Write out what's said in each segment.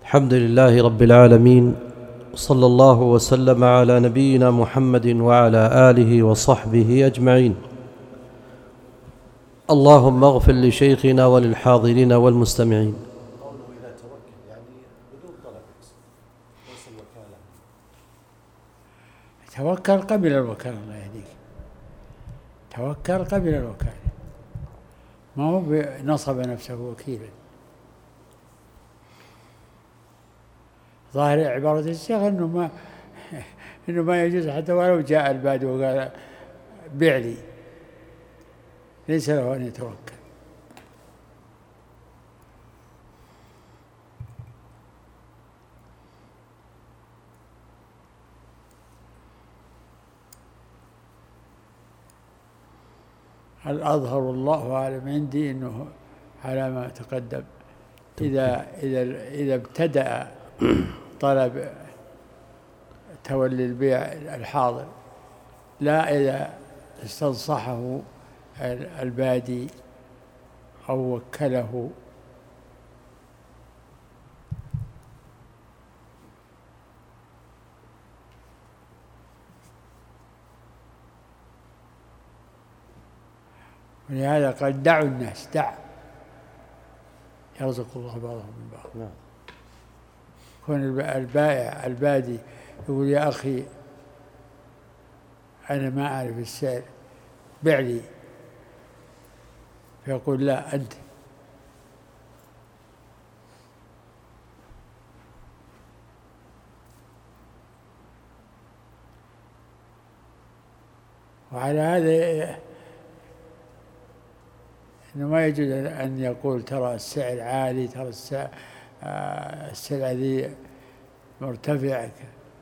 الحمد لله رب العالمين، صلى الله وسلم على نبينا محمد وعلى آله وصحبه أجمعين. اللهم اغفر لشيخنا وللحاضرين والمستمعين. قوله إذا توكل يعني بدون طلب ليس الوكالة. توكل قبل الوكالة، الله يهديك. توكل قبل الوكالة، ما هو نصب نفسه وكيلا. ظاهر عبارة الشيخ إنه ما يجوز حتى ولو جاء البادي وقال بيع لي، ليس له أن يتوكل. الأظهر الله أعلم عندي أنه على ما تقدم، إذا ابتدأ طلب تولي البيع الحاضر، لا إذا استنصحه البادي أو وكله. ولهذا قال دعوا الناس، دع يرزق الله بعضهم من بعض. كون البائع البادي يقول يا أخي أنا ما أعرف السعر، بيع لي، فيقول لا أنت. وعلى هذا إنه ما يجوز أن يقول ترى السعر عالي، ترى السلعة ذي مرتفعة.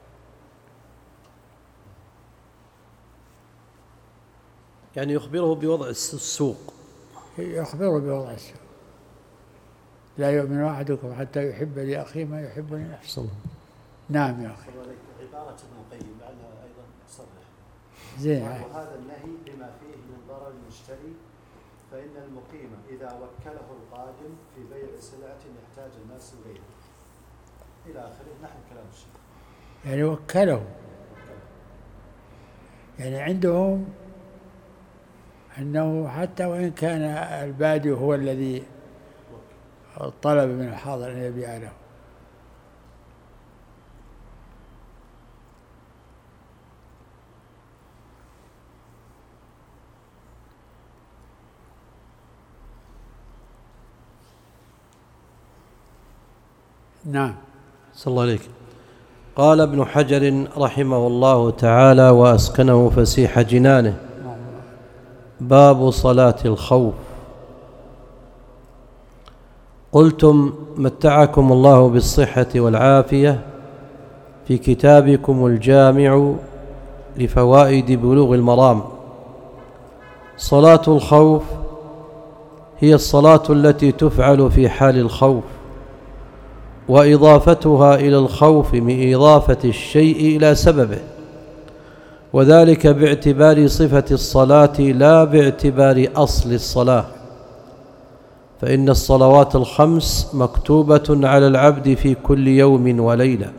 يعني يخبره بوضع السوق. يخبره بوضع السوق. لا يؤمن أحدكم حتى يحب لأخيه ما يحب لنفسه. نعم يا أخي. عبارة ابن القيم لعلها أيضا تصرح. زين. وهذا النهي بما فيه من ضرر المشتري، فإن المقيم إذا وكله القادم في بيع سلعة يحتاج الناس إليها إلى آخره نحو كلام الشيخ. يعني وكله، يعني عندهم أنه حتى وإن كان البادي هو الذي طلب من الحاضر أن يبيع له. نعم. صلى الله عليك. قال ابن حجر رحمه الله تعالى وأسكنه فسيح جنانه: باب صلاة الخوف. قلتم متعكم الله بالصحة والعافية في كتابكم الجامع لفوائد بلوغ المرام. صلاة الخوف هي الصلاة التي تفعل في حال الخوف، وإضافتها إلى الخوف من إضافة الشيء إلى سببه، وذلك باعتبار صفة الصلاة لا باعتبار أصل الصلاة، فإن الصلوات الخمس مكتوبة على العبد في كل يوم وليلة،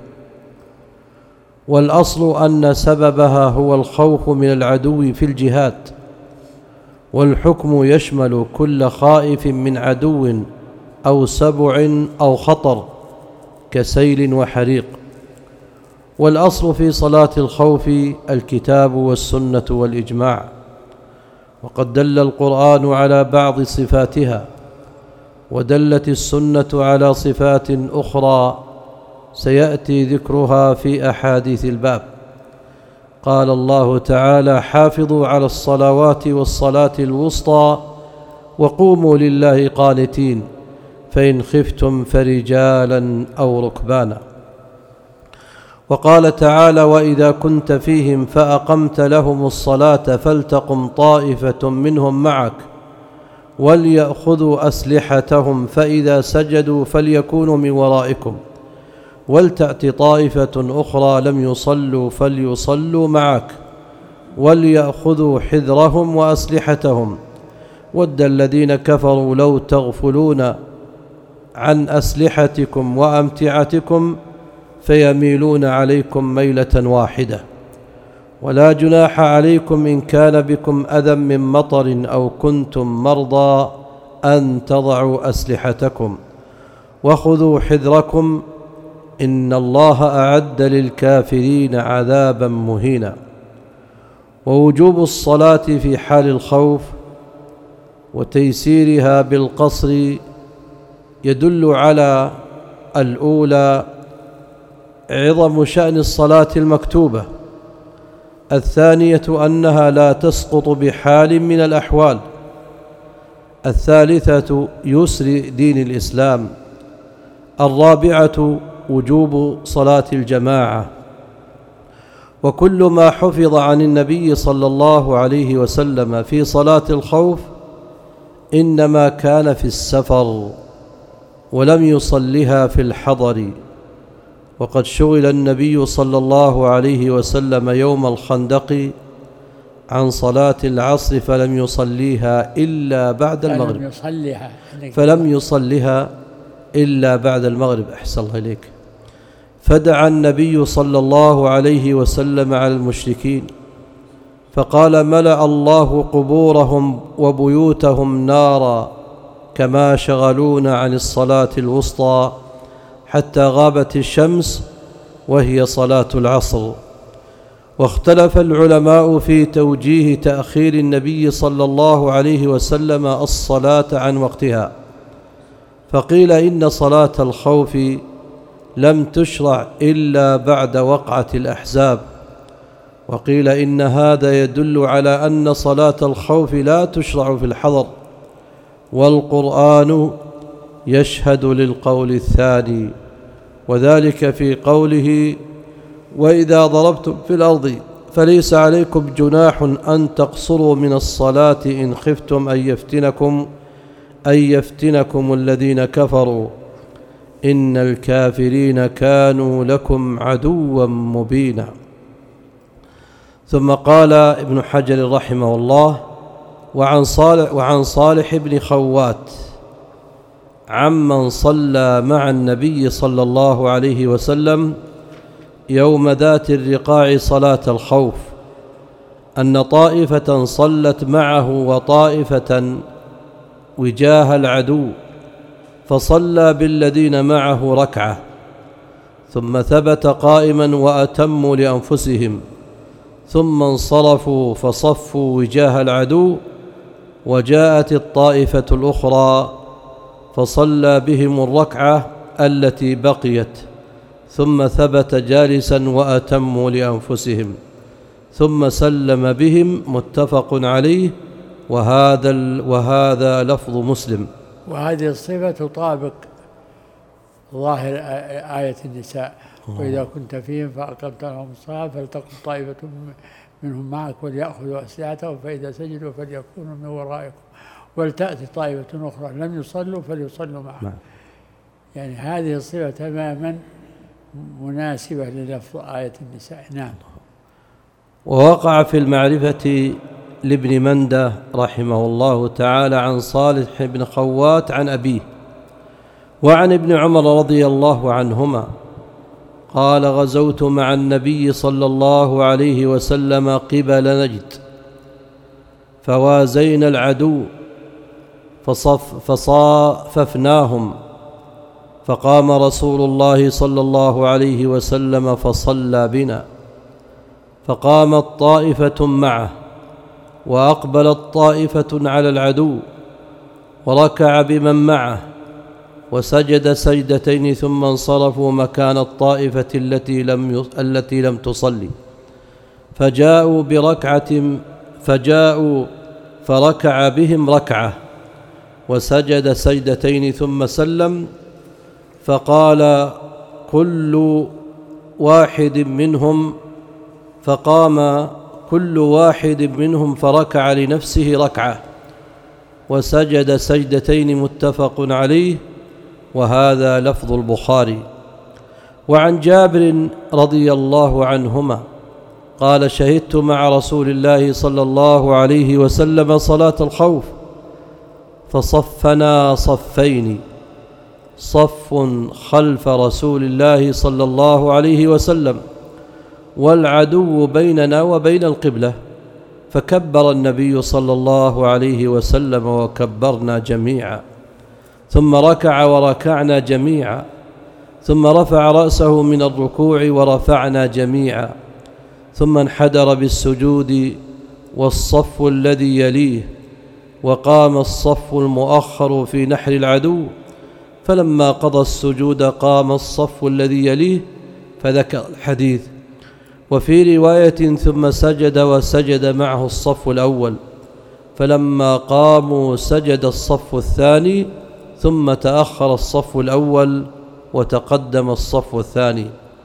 والأصل أن سببها هو الخوف من العدو في الجهاد، والحكم يشمل كل خائف من عدو أو سبع أو خطر كسيل وحريق. والأصل في صلاة الخوف الكتاب والسنة والإجماع، وقد دل القرآن على بعض صفاتها، ودلت السنة على صفات أخرى سيأتي ذكرها في أحاديث الباب. قال الله تعالى: حافظوا على الصلوات والصلاة الوسطى وقوموا لله قانتين فإن خفتم فرجالا أو ركبانا. وقال تعالى: وإذا كنت فيهم فأقمت لهم الصلاة فلتقم طائفة منهم معك وليأخذوا أسلحتهم فإذا سجدوا فليكونوا من ورائكم ولتأت طائفة أخرى لم يصلوا فليصلوا معك وليأخذوا حذرهم وأسلحتهم ود الذين كفروا لو تغفلون عن أسلحتكم وأمتعتكم فيميلون عليكم ميلة واحدة. ولا جناح عليكم إن كان بكم أذى من مطر أو كنتم مرضى أن تضعوا أسلحتكم وخذوا حذركم إن الله أعد للكافرين عذابا مهينا. ووجوب الصلاة في حال الخوف وتيسيرها بالقصر يدل على الأولى عظم شأن الصلاة المكتوبة، الثانية أنها لا تسقط بحال من الأحوال، الثالثة يسر دين الإسلام، الرابعة وجوب صلاة الجماعة. وكل ما حفظ عن النبي صلى الله عليه وسلم في صلاة الخوف إنما كان في السفر ولم يصلها في الحضر. وقد شغل النبي صلى الله عليه وسلم يوم الخندق عن صلاة العصر فلم يصليها إلا بعد المغرب، فلم يصلها إلا بعد المغرب. أحسن الله إليك. فدعا النبي صلى الله عليه وسلم على المشركين فقال: ملأ الله قبورهم وبيوتهم نارا كما شغلونا عن الصلاة الوسطى حتى غابت الشمس وهي صلاة العصر. واختلف العلماء في توجيه تأخير النبي صلى الله عليه وسلم الصلاة عن وقتها، فقيل إن صلاة الخوف لم تشرع إلا بعد وقعة الأحزاب، وقيل إن هذا يدل على أن صلاة الخوف لا تشرع في الحضر، والقرآن يشهد للقول الثاني، وذلك في قوله: وإذا ضربتم في الأرض فليس عليكم جناح أن تقصروا من الصلاة إن خفتم أن يفتنكم الذين كفروا إن الكافرين كانوا لكم عدوا مبينا. ثم قال ابن حجر رحمه الله: وعن صالح بن خوات عمن صلى مع النبي صلى الله عليه وسلم يوم ذات الرقاع صلاة الخوف أن طائفة صلت معه وطائفة وجاه العدو، فصلى بالذين معه ركعة ثم ثبت قائما وأتموا لأنفسهم، ثم انصرفوا فصفوا وجاه العدو، وجاءت الطائفة الأخرى فصلى بهم الركعة التي بقيت، ثم ثبت جالسا وأتموا لأنفسهم، ثم سلم بهم. متفق عليه. وهذا لفظ مسلم. وهذه الصفة تطابق ظاهر آية النساء: وإذا كنت فيهم فأقمت لهم الصلاة فلتقم طائفة منهم معك وليأخذوا أسلحتهم فإذا سجدوا فليكونوا من ورائكم ولتأتي طائفة أخرى لم يصلوا فليصلوا معهم. يعني هذه الصفة تماما مناسبة للفظ آية النساء. نعم. ووقع في المعرفة لابن مندة رحمه الله تعالى عن صالح بن خوات عن أبيه وعن ابن عمر رضي الله عنهما قال: غزوت مع النبي صلى الله عليه وسلم قبل نجد فوازينا العدو فصاففناهم، فقام رسول الله صلى الله عليه وسلم فصلى بنا، فقامت طائفة معه وأقبلت طائفة على العدو وركع بمن معه وسجد سجدتين ثم انصرفوا مكان الطائفة التي لم تصلي، فجاءوا فركع بهم ركعة وسجد سجدتين ثم سلم، فقام كل واحد منهم فركع لنفسه ركعة وسجد سجدتين. متفق عليه. وهذا لفظ البخاري. وعن جابر رضي الله عنهما قال: شهدت مع رسول الله صلى الله عليه وسلم صلاة الخوف فصفنا صفين، صف خلف رسول الله صلى الله عليه وسلم والعدو بيننا وبين القبلة، فكبر النبي صلى الله عليه وسلم وكبرنا جميعا، ثم ركع وركعنا جميعا، ثم رفع رأسه من الركوع ورفعنا جميعا، ثم انحدر بالسجود والصف الذي يليه، وقام الصف المؤخر في نحر العدو، فلما قضى السجود قام الصف الذي يليه، فذكر الحديث. وفي رواية ثم سجد وسجد معه الصف الأول، فلما قاموا سجد الصف الثاني، ثم تأخر الصف الأول وتقدم الصف الثاني،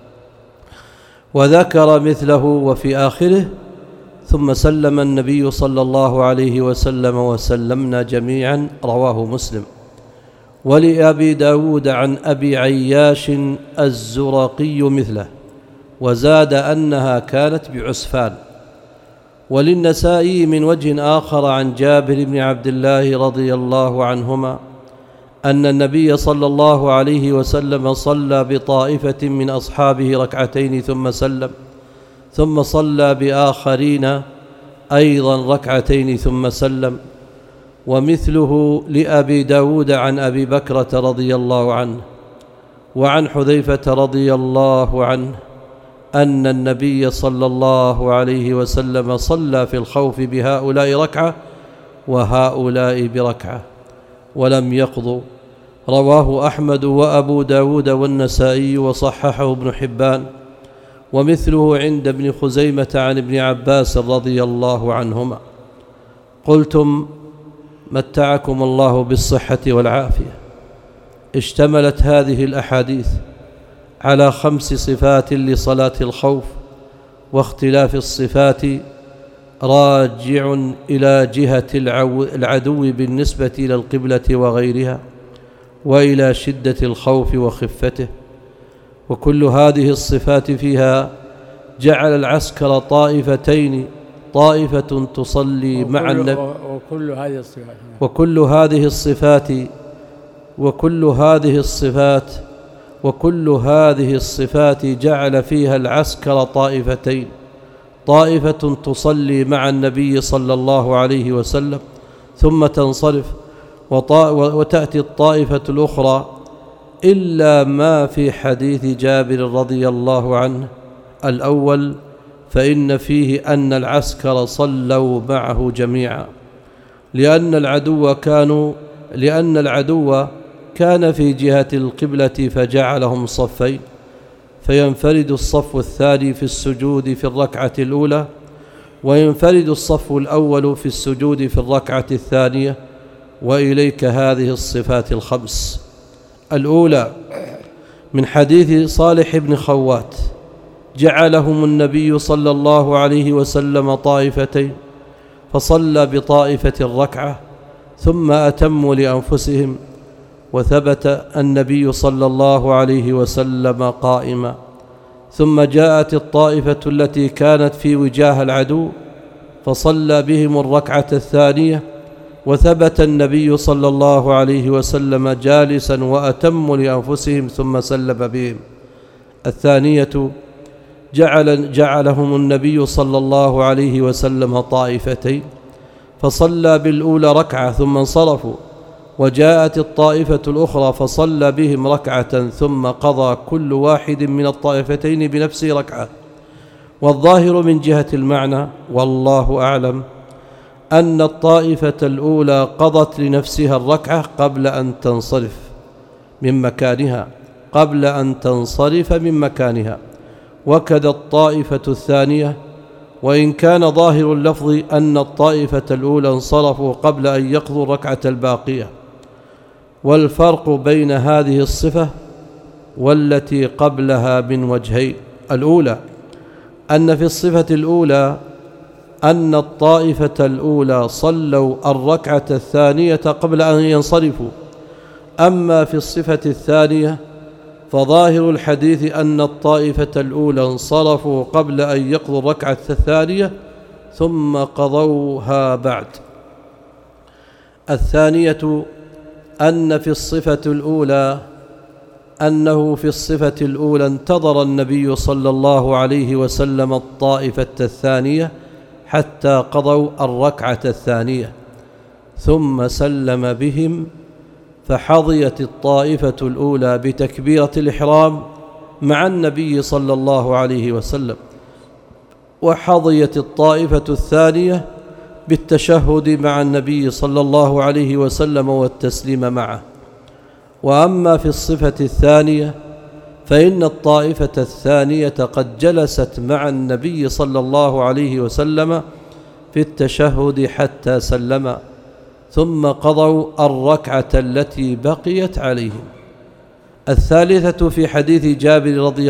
وذكر مثله. وفي آخره ثم سلم النبي صلى الله عليه وسلم وسلمنا جميعا، رواه مسلم. ولأبي داود عن أبي عياش الزرقي مثله، وزاد أنها كانت بعسفان. وللنسائي من وجه آخر عن جابر بن عبد الله رضي الله عنهما أن النبي صلى الله عليه وسلم صلى بطائفة من أصحابه ركعتين ثم سلم، ثم صلى بآخرين أيضا ركعتين ثم سلم. ومثله لأبي داود عن أبي بكرة رضي الله عنه وعن حذيفة رضي الله عنه أن النبي صلى الله عليه وسلم صلى في الخوف بهؤلاء ركعة وهؤلاء بركعة ولم يقضوا، رواه أحمد وأبو داود والنسائي وصححه ابن حبان. ومثله عند ابن خزيمة عن ابن عباس رضي الله عنهما. قلتم متعكم الله بالصحة والعافية. اشتملت هذه الأحاديث على 5 صفات لصلاة الخوف، واختلاف الصفات راجع إلى جهة العدو بالنسبة إلى القبلة وغيرها، وإلى شدة الخوف وخفته. وكل هذه الصفات فيها جعل العسكر طائفتين، طائفة تصلي مع النبي، وكل هذه الصفات جعل فيها العسكر طائفتين، طائفة تصلي مع النبي صلى الله عليه وسلم ثم تنصرف، وتأتي الطائفة الأخرى، إلا ما في حديث جابر رضي الله عنه الأول، فإن فيه أن العسكر صلوا معه جميعا، لأن العدو كان في جهة القبلة فجعلهم صفين، فينفرد الصف الثاني في السجود في الركعة الأولى، وينفرد الصف الأول في السجود في الركعة الثانية. وإليك هذه الصفات 5. الأولى من حديث صالح بن خوات: جعلهم النبي صلى الله عليه وسلم طائفتين، فصلى بطائفة الركعة ثم أتموا لأنفسهم، وثبت النبي صلى الله عليه وسلم قائما، ثم جاءت الطائفة التي كانت في وجاه العدو فصلى بهم الركعة الثانية، وثبت النبي صلى الله عليه وسلم جالسا وأتموا لأنفسهم ثم سلم بهم. الثانية جعلهم النبي صلى الله عليه وسلم طائفتين، فصلى بالأولى ركعة ثم انصرفوا، وجاءت الطائفة الأخرى فصلى بهم ركعة ثم قضى كل واحد من الطائفتين بنفسه ركعة. والظاهر من جهة المعنى والله أعلم أن الطائفة الأولى قضت لنفسها الركعة قبل أن تنصرف من مكانها، وكذا الطائفة الثانية، وإن كان ظاهر اللفظ أن الطائفة الأولى انصرفوا قبل أن يقضوا الركعة الباقية. والفرق بين هذه الصفة والتي قبلها من وجهين: الأولى أن في الصفة الأولى أن الطائفة الأولى صلوا الركعة الثانية قبل أن ينصرفوا، أما في الصفة الثانية فظاهر الحديث أن الطائفة الأولى انصرفوا قبل أن يقضوا الركعة الثانية ثم قضوها بعد. الثانية أن في الصفة الأولى أنه في الصفة الأولى انتظر النبي صلى الله عليه وسلم الطائفة الثانية حتى قضوا الركعة الثانية ثم سلم بهم، فحظيت الطائفة الأولى بتكبيرة الإحرام مع النبي صلى الله عليه وسلم، وحظيت الطائفة الثانية بالتشهد مع النبي صلى الله عليه وسلم والتسليم معه. وأما في الصفة الثانية فإن الطائفة الثانية قد جلست مع النبي صلى الله عليه وسلم في التشهد حتى سلم، ثم قضوا الركعة التي بقيت عليهم. الثالثة في حديث جابر رضي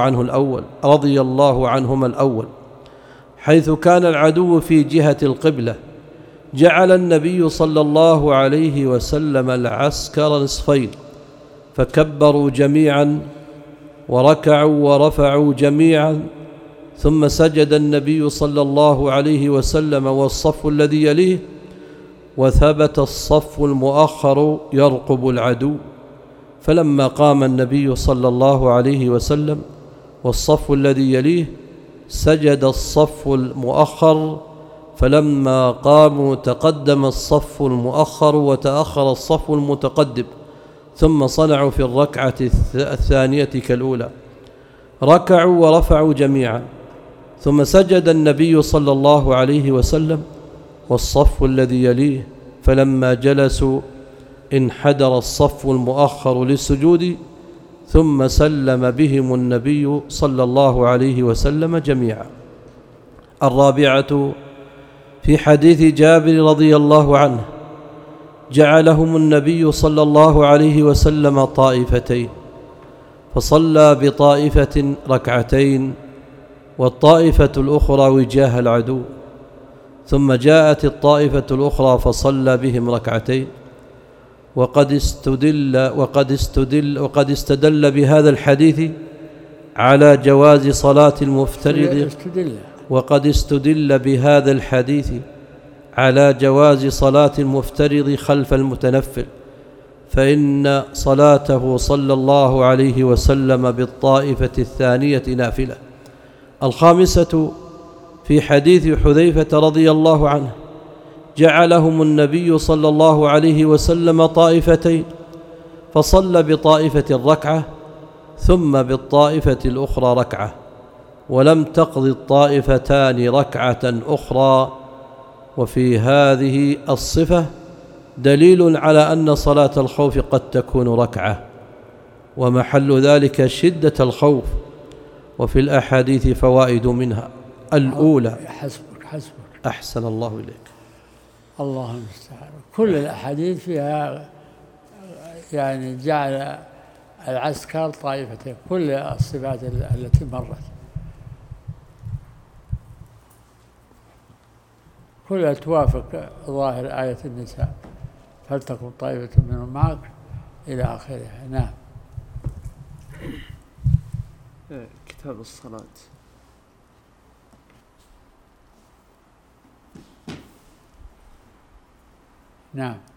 الله عنهما الأول، حيث كان العدو في جهة القبلة جعل النبي صلى الله عليه وسلم العسكر نصفين، فكبروا جميعا وركعوا ورفعوا جميعا، ثم سجد النبي صلى الله عليه وسلم والصف الذي يليه، وثبت الصف المؤخر يرقب العدو. فلما قام النبي صلى الله عليه وسلم والصف الذي يليه سجد الصف المؤخر، فلما قاموا تقدم الصف المؤخر وتأخر الصف المتقدم، ثم صنعوا في الركعة الثانية كالأولى، ركعوا ورفعوا جميعا، ثم سجد النبي صلى الله عليه وسلم والصف الذي يليه، فلما جلسوا انحدر الصف المؤخر للسجود، ثم سلم بهم النبي صلى الله عليه وسلم جميعا. الرابعة في حديث جابر رضي الله عنه، جعلهم النبي صلى الله عليه وسلم طائفتين، فصلى بطائفة ركعتين والطائفة الأخرى وجاه العدو، ثم جاءت الطائفة الأخرى فصلى بهم ركعتين. وقد استدل بهذا الحديث على جواز صلاة المفترض، وقد استدل بهذا الحديث على جواز صلاة المفترض خلف المتنفل، فإن صلاته صلى الله عليه وسلم بالطائفة الثانية نافلة. الخامسة في حديث حذيفة رضي الله عنه، جعلهم النبي صلى الله عليه وسلم طائفتين، فصلى بطائفة ركعة ثم بالطائفة الأخرى ركعة، ولم تقض الطائفتان ركعة أخرى. وفي هذه الصفة دليل على أن صلاة الخوف قد تكون ركعة، ومحل ذلك شدة الخوف. وفي الأحاديث فوائد منها: الأولى، حسبك أحسن الله إليك، الله المستعان. كل الأحاديث فيها يعني جعل العسكر طائفتين، كل الصفات التي مرت كلها توافق ظاهر آية النساء، فلتكن طائفة منهم معك إلى آخرها. نعم. كتاب الصلاة. نعم.